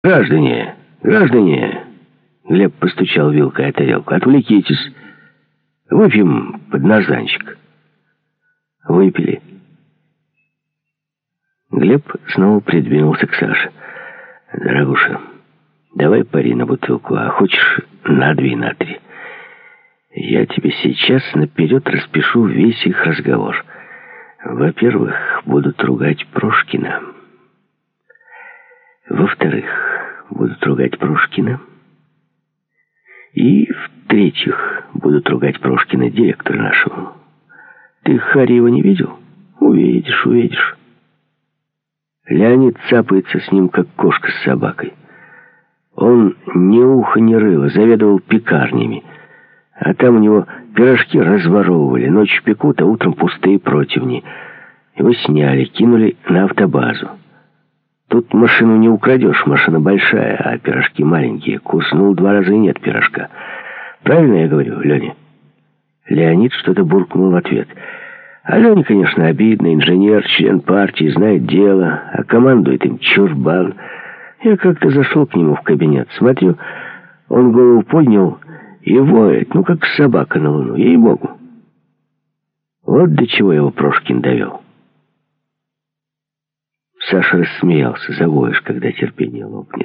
Граждане, граждане, Глеб постучал вилкой о тарелку. Отвлекитесь. Выпьем под нажданчик. Выпили. Глеб снова придвинулся к Саше. Дорогуша, давай пари на бутылку, а хочешь на 2, на 3. Я тебе сейчас наперед распишу весь их разговор. Во-первых, будут ругать Прошкина. Во-вторых, будут ругать Прошкина. И в-третьих, будут ругать Прошкина, директора нашего. Ты Харьева не видел? Увидишь, увидишь. Леонид цапается с ним, как кошка с собакой. Он ни уха, ни рыла, заведовал пекарнями. А там у него пирожки разворовывали. Ночью пекут, а утром пустые противни. Его сняли, кинули на автобазу. Тут машину не украдешь, машина большая, а пирожки маленькие. Куснул 2 раза и нет пирожка. Правильно я говорю, Леня? Леонид что-то буркнул в ответ. А Леня, конечно, обидный, инженер, член партии, знает дело, а командует им чурбан. Я как-то зашел к нему в кабинет, смотрю, он голову поднял и воет, ну как собака на луну, ей-богу. Вот до чего его Прошкин довел. Саша рассмеялся. Завоешь, когда терпение лопнет.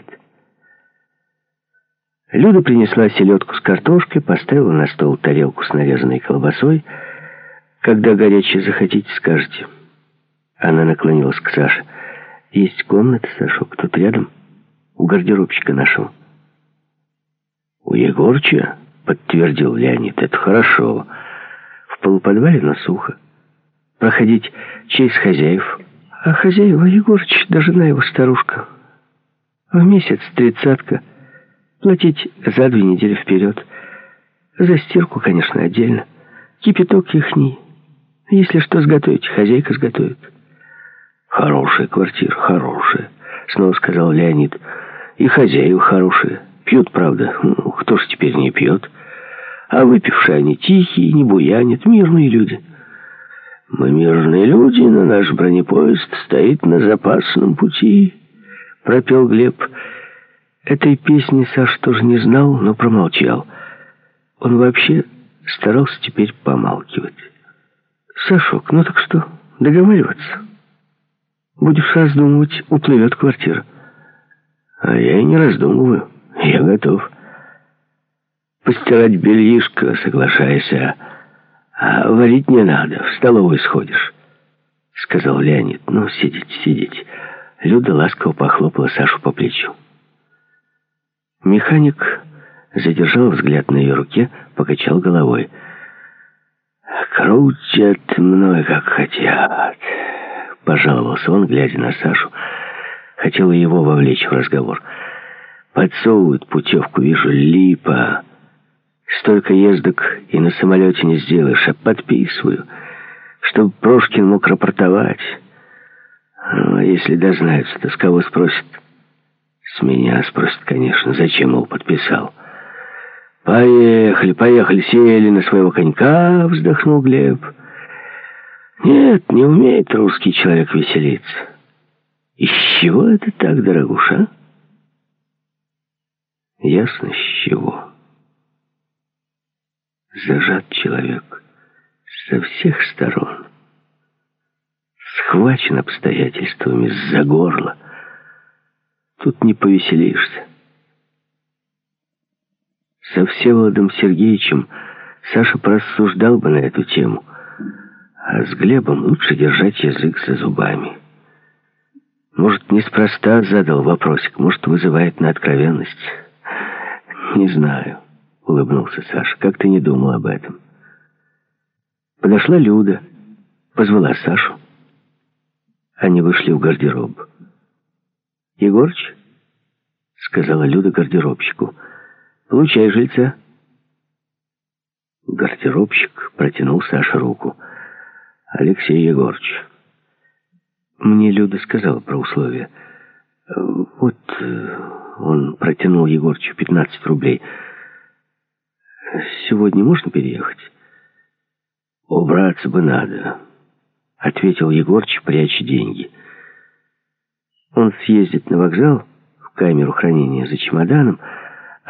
Люда принесла селедку с картошкой, поставила на стол тарелку с нарезанной колбасой. Когда горячее захотите, скажете. Она наклонилась к Саше. Есть комната, Сашок, тут рядом, у гардеробщика нашего. У Егорча, подтвердил Леонид, это хорошо. В полуподвале, но сухо. Проходить через хозяев. А хозяева Егорыч, да жена его старушка. В месяц 30-ка. Платить за 2 недели вперед. За стирку, конечно, отдельно. Кипяток ихний. Если что сготовить, хозяйка сготовит. Хорошая квартира, хорошая, снова сказал Леонид. И хозяева хорошие. Пьют, правда. Ну, кто ж теперь не пьет? А выпившие они тихие, не буянят, мирные люди. Мы мирные люди, но наш бронепоезд стоит на запасном пути, пропел Глеб. Этой песни Саш тоже не знал, но промолчал. Он вообще старался теперь помалкивать. Сашок, ну так что, договариваться? Будешь раздумывать, уплывет квартира. А я и не раздумываю, я готов. Постирать бельишко, соглашайся. «А варить не надо, в столовую сходишь», — сказал Леонид. «Ну, сидите, сидите». Люда ласково похлопала Сашу по плечу. Механик задержал взгляд на ее руке, покачал головой. «Крутят мной, как хотят», — пожаловался он, глядя на Сашу. Хотел его вовлечь в разговор. «Подсовывают путевку, вижу, липа». Столько ездок и на самолете не сделаешь, а подписываю, чтобы Прошкин мог рапортовать. А если дознаются, то с кого спросят? С меня спросят, конечно. Зачем, мол, подписал? Поехали, поехали, сели на своего конька, вздохнул Глеб. Нет, не умеет русский человек веселиться. Из чего это так, дорогуша? Ясно, с чего. Зажат человек со всех сторон, схвачен обстоятельствами за горло. Тут не повеселишься. Со Всеволодом Сергеевичем Саша порассуждал бы на эту тему, а с Глебом лучше держать язык за зубами. Может, неспроста задал вопросик, может, вызывает на откровенность. Не знаю. Улыбнулся Саша. Как ты не думал об этом? Подошла Люда, позвала Сашу. Они вышли в гардероб. «Егорыч», — сказала Люда гардеробщику, — «получай жильца». Гардеробщик протянул Саше руку. «Алексей Егорыч, мне Люда сказала про условия. Вот он протянул Егорычу 15 рублей. Сегодня можно переехать?» «Убраться бы надо», — ответил Егорыч, пряча деньги. Он съездит на вокзал, камеру хранения за чемоданом,